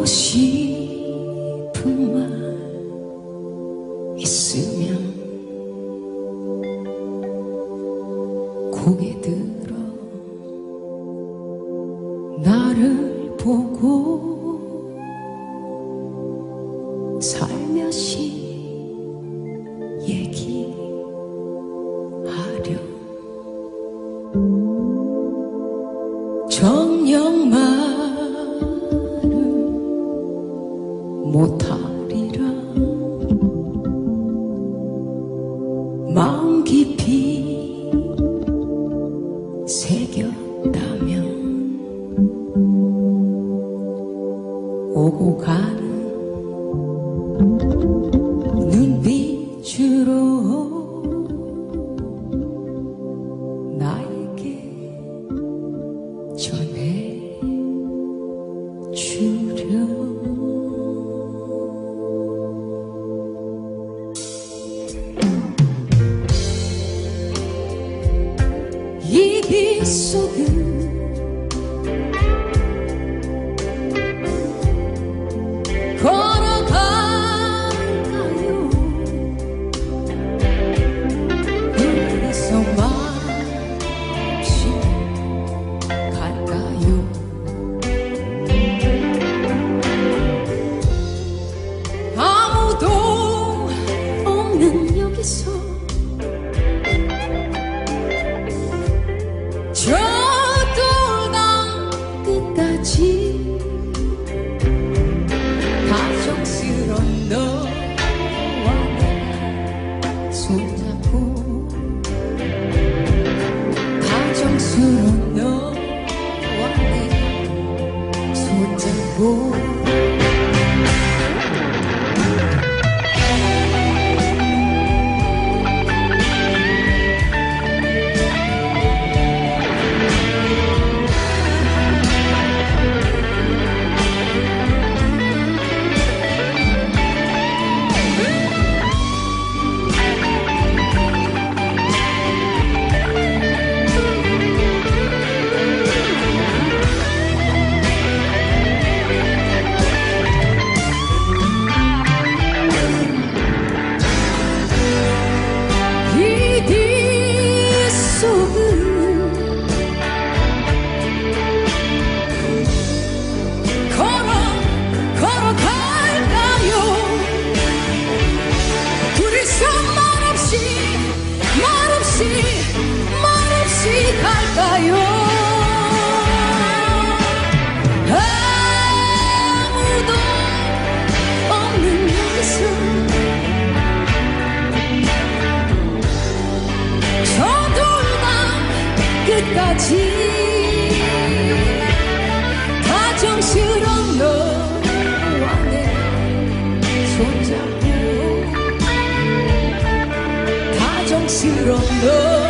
하고 싶은 말 있으면 고개 들어 나를 보고 살며시 얘기하렴. 정녕 말은 못하리라. 마음 깊이 새겼다면 오고 가는 눈빛으로 나에게 전해주렴. 이 빗속은 걸어갈까요? 여기서 말없이 갈까요? 아무도 없는 여기서 저 돌담 끝까지 다정스러운 너와 내가 손잡고, 다정스러운 너와 내가 손잡고. 말없이 갈까요? 아무도 없는 여기서 저 돌담 끝까지 다정스러운 너와 내 손잡고, 다정스러운 너